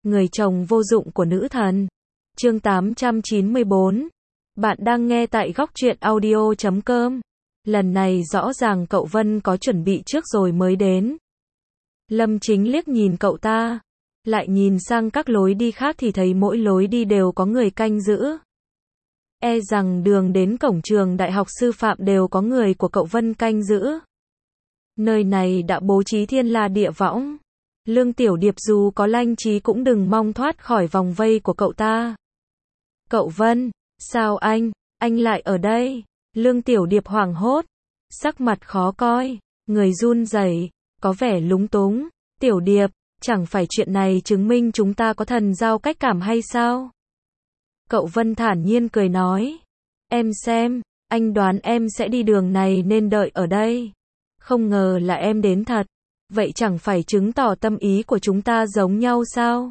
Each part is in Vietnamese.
người chồng vô dụng của nữ thần. Chương 894. Bạn đang nghe tại góc truyện audio.com. Lần này rõ ràng cậu Vân có chuẩn bị trước rồi mới đến. Lâm Chính liếc nhìn cậu ta, lại nhìn sang các lối đi khác thì thấy mỗi lối đi đều có người canh giữ. E rằng đường đến cổng trường đại học sư phạm đều có người của cậu Vân canh giữ. Nơi này đã bố trí thiên la địa võng. Lương Tiểu Điệp dù có lanh trí cũng đừng mong thoát khỏi vòng vây của cậu ta. Cậu Vân, sao anh lại ở đây? Lương Tiểu Điệp hoảng hốt, sắc mặt khó coi, người run rẩy, có vẻ lúng túng. Tiểu Điệp, chẳng phải chuyện này chứng minh chúng ta có thần giao cách cảm hay sao? Cậu Vân thản nhiên cười nói, em xem, anh đoán em sẽ đi đường này nên đợi ở đây. Không ngờ là em đến thật. Vậy chẳng phải chứng tỏ tâm ý của chúng ta giống nhau sao?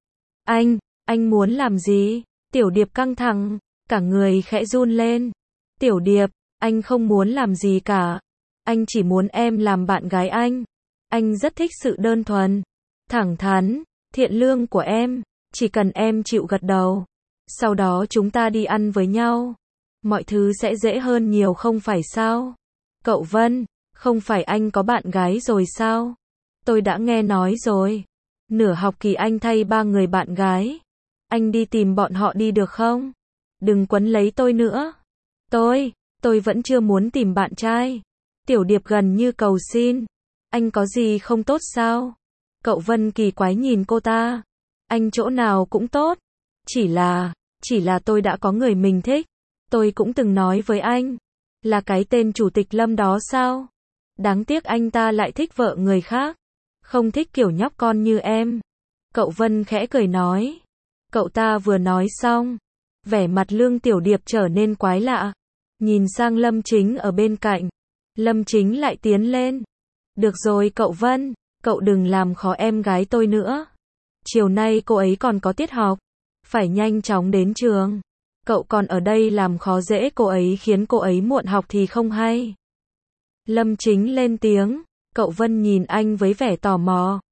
Anh muốn làm gì? Tiểu Điệp căng thẳng, cả người khẽ run lên. Tiểu Điệp, anh không muốn làm gì cả. Anh chỉ muốn em làm bạn gái anh. Anh rất thích sự đơn thuần, thẳng thắn, thiện lương của em. Chỉ cần em chịu gật đầu, sau đó chúng ta đi ăn với nhau, mọi thứ sẽ dễ hơn nhiều không phải sao? Cậu Vân, không phải anh có bạn gái rồi sao? Tôi đã nghe nói rồi. Nửa học kỳ anh thay 3 người bạn gái. Anh đi tìm bọn họ đi được không? Đừng quấn lấy tôi nữa. Tôi vẫn chưa muốn tìm bạn trai. Tiểu Điệp gần như cầu xin. Anh có gì không tốt sao? Cậu Vân kỳ quái nhìn cô ta. Anh chỗ nào cũng tốt. Chỉ là tôi đã có người mình thích. Tôi cũng từng nói với anh. Là cái tên chủ tịch Lâm đó sao? Đáng tiếc anh ta lại thích vợ người khác. Không thích kiểu nhóc con như em. Cậu Vân khẽ cười nói. Cậu ta vừa nói xong, vẻ mặt Lương Tiểu Điệp trở nên quái lạ. Nhìn sang Lâm Chính ở bên cạnh. Lâm Chính lại tiến lên. Được rồi cậu Vân, cậu đừng làm khó em gái tôi nữa. Chiều nay cô ấy còn có tiết học. Phải nhanh chóng đến trường. Cậu còn ở đây làm khó dễ cô ấy khiến cô ấy muộn học thì không hay. Lâm Chính lên tiếng. Cậu Vân nhìn anh với vẻ tò mò.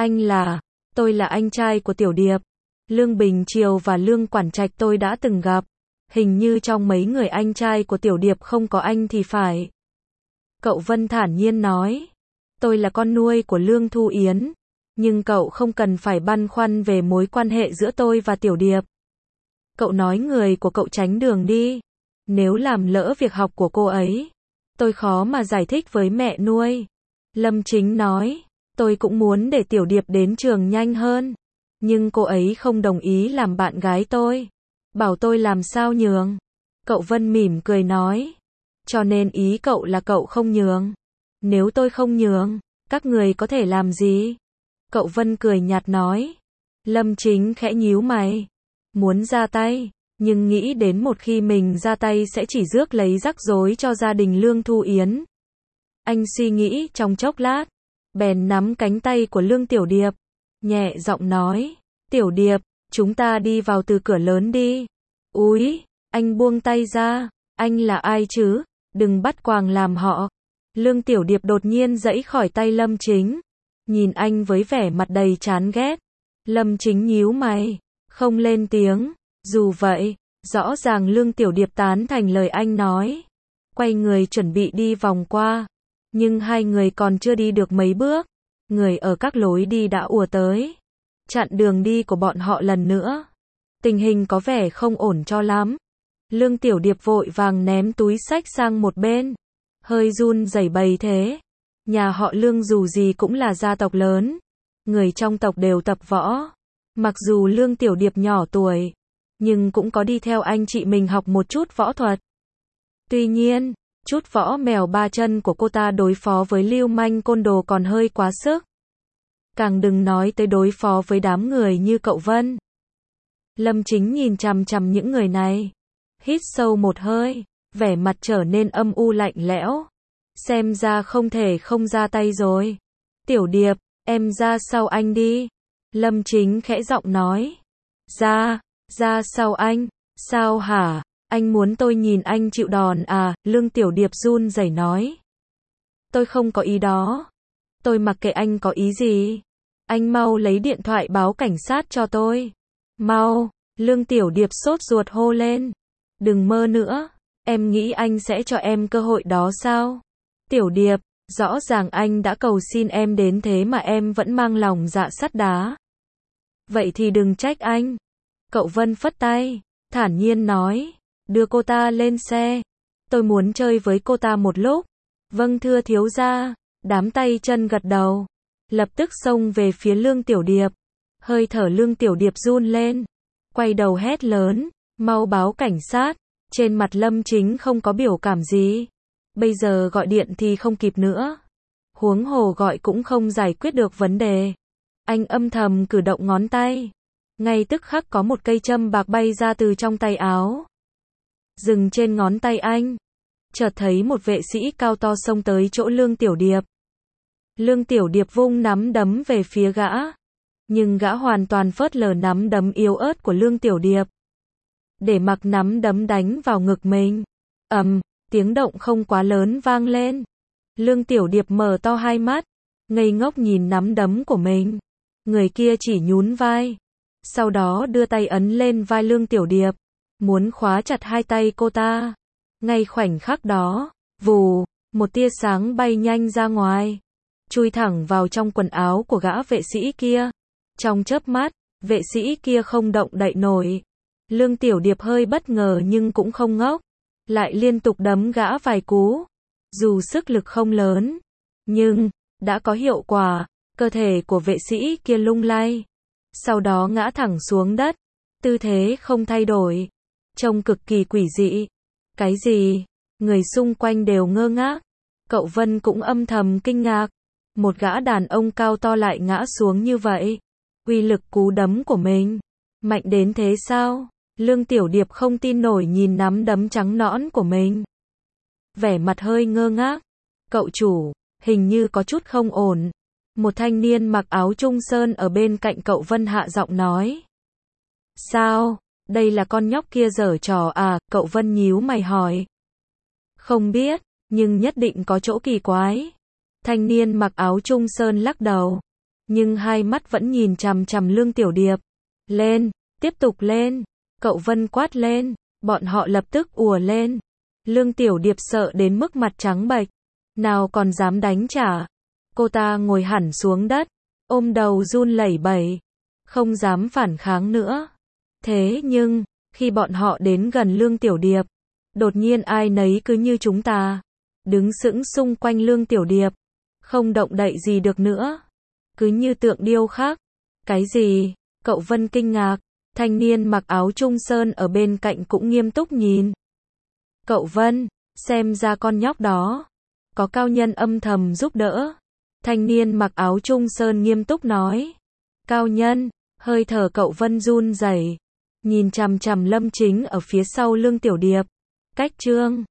Tôi là anh trai của Tiểu Điệp. Lương Bình Triều và Lương Quản Trạch tôi đã từng gặp. Hình như trong mấy người anh trai của Tiểu Điệp không có anh thì phải. Cậu Vân thản nhiên nói. Tôi là con nuôi của Lương Thu Yến. Nhưng cậu không cần phải băn khoăn về mối quan hệ giữa tôi và Tiểu Điệp. Cậu nói người của cậu tránh đường đi. Nếu làm lỡ việc học của cô ấy, tôi khó mà giải thích với mẹ nuôi. Lâm Chính nói. Tôi cũng muốn để Tiểu Điệp đến trường nhanh hơn. Nhưng cô ấy không đồng ý làm bạn gái tôi. Bảo tôi làm sao nhường. Cậu Vân mỉm cười nói. Cho nên ý cậu là cậu không nhường. Nếu tôi không nhường, các người có thể làm gì? Cậu Vân cười nhạt nói. Lâm Chính khẽ nhíu mày. Muốn ra tay, nhưng nghĩ đến một khi mình ra tay sẽ chỉ rước lấy rắc rối cho gia đình Lương Thu Yến. Anh suy nghĩ trong chốc lát, bèn nắm cánh tay của Lương Tiểu Điệp, nhẹ giọng nói. Tiểu Điệp, chúng ta đi vào từ cửa lớn đi. Úi, anh buông tay ra. Anh là ai chứ? Đừng bắt quàng làm họ. Lương Tiểu Điệp đột nhiên giãy khỏi tay Lâm Chính. Nhìn anh với vẻ mặt đầy chán ghét. Lâm Chính nhíu mày, không lên tiếng. Dù vậy, rõ ràng Lương Tiểu Điệp tán thành lời anh nói. Quay người chuẩn bị đi vòng qua. Nhưng hai người còn chưa đi được mấy bước. Người ở các lối đi đã ùa tới. Chặn đường đi của bọn họ lần nữa. Tình hình có vẻ không ổn cho lắm. Lương Tiểu Điệp vội vàng ném túi xách sang một bên. Hơi run rẩy bày thế. Nhà họ Lương dù gì cũng là gia tộc lớn. Người trong tộc đều tập võ. Mặc dù Lương Tiểu Điệp nhỏ tuổi, nhưng cũng có đi theo anh chị mình học một chút võ thuật. Tuy nhiên, chút võ mèo ba chân của cô ta đối phó với lưu manh côn đồ còn hơi quá sức. Càng đừng nói tới đối phó với đám người như cậu Vân. Lâm Chính nhìn chằm chằm những người này. Hít sâu một hơi, vẻ mặt trở nên âm u lạnh lẽo. Xem ra không thể không ra tay rồi. Tiểu Điệp, em ra sau anh đi. Lâm Chính khẽ giọng nói. Ra sau anh, sao hả? Anh muốn tôi nhìn anh chịu đòn à? Lương Tiểu Điệp run rẩy nói. Tôi không có ý đó. Tôi mặc kệ anh có ý gì. Anh mau lấy điện thoại báo cảnh sát cho tôi. Mau, Lương Tiểu Điệp sốt ruột hô lên. Đừng mơ nữa, em nghĩ anh sẽ cho em cơ hội đó sao? Tiểu Điệp, rõ ràng anh đã cầu xin em đến thế mà em vẫn mang lòng dạ sắt đá. Vậy thì đừng trách anh. Cậu Vân phất tay, thản nhiên nói, đưa cô ta lên xe. Tôi muốn chơi với cô ta một lúc. Vâng thưa thiếu gia. Đám tay chân gật đầu, lập tức xông về phía Lương Tiểu Điệp. Hơi thở Lương Tiểu Điệp run lên, quay đầu hét lớn, mau báo cảnh sát. Trên mặt Lâm Chính không có biểu cảm gì. Bây giờ gọi điện thì không kịp nữa. Huống hồ gọi cũng không giải quyết được vấn đề. Anh âm thầm cử động ngón tay. Ngay tức khắc có một cây châm bạc bay ra từ trong tay áo, dừng trên ngón tay anh. Chợt thấy một vệ sĩ cao to xông tới chỗ Lương Tiểu Điệp. Lương Tiểu Điệp vung nắm đấm về phía gã, nhưng gã hoàn toàn phớt lờ nắm đấm yếu ớt của Lương Tiểu Điệp, để mặc nắm đấm đánh vào ngực mình. Tiếng động không quá lớn vang lên. Lương Tiểu Điệp mở to hai mắt, ngây ngốc nhìn nắm đấm của mình. Người kia chỉ nhún vai, sau đó đưa tay ấn lên vai Lương Tiểu Điệp, muốn khóa chặt hai tay cô ta. Ngay khoảnh khắc đó, vù, một tia sáng bay nhanh ra ngoài, chui thẳng vào trong quần áo của gã vệ sĩ kia. Trong chớp mắt, vệ sĩ kia không động đậy nổi. Lương Tiểu Điệp hơi bất ngờ nhưng cũng không ngốc, lại liên tục đấm gã vài cú. Dù sức lực không lớn, nhưng đã có hiệu quả. Cơ thể của vệ sĩ kia lung lay, sau đó ngã thẳng xuống đất, tư thế không thay đổi, trông cực kỳ quỷ dị. Cái gì? Người xung quanh đều ngơ ngác. Cậu Vân cũng âm thầm kinh ngạc. Một gã đàn ông cao to lại ngã xuống như vậy. Uy lực cú đấm của mình mạnh đến thế sao? Lương Tiểu Điệp không tin nổi nhìn nắm đấm trắng nõn của mình, vẻ mặt hơi ngơ ngác. Cậu chủ, hình như có chút không ổn. Một thanh niên mặc áo trung sơn ở bên cạnh cậu Vân hạ giọng nói. Sao? Đây là con nhóc kia giở trò à? Cậu Vân nhíu mày hỏi. Không biết, nhưng nhất định có chỗ kỳ quái. Thanh niên mặc áo trung sơn lắc đầu, nhưng hai mắt vẫn nhìn chằm chằm Lương Tiểu Điệp. Lên, tiếp tục lên. Cậu Vân quát lên, bọn họ lập tức ùa lên. Lương Tiểu Điệp sợ đến mức mặt trắng bệch, nào còn dám đánh trả. Cô ta ngồi hẳn xuống đất, ôm đầu run lẩy bẩy, không dám phản kháng nữa. Thế nhưng, khi bọn họ đến gần Lương Tiểu Điệp, đột nhiên ai nấy cứ như chúng ta, đứng sững xung quanh Lương Tiểu Điệp, không động đậy gì được nữa, cứ như tượng điêu khắc. Cái gì? Cậu Vân kinh ngạc, thanh niên mặc áo trung sơn ở bên cạnh cũng nghiêm túc nhìn. Cậu Vân, xem ra con nhóc đó có cao nhân âm thầm giúp đỡ. Thanh niên mặc áo trung sơn nghiêm túc nói. Cao nhân? Hơi thở cậu Vân run rẩy, nhìn chằm chằm Lâm Chính ở phía sau Lương Tiểu Điệp. Cách chương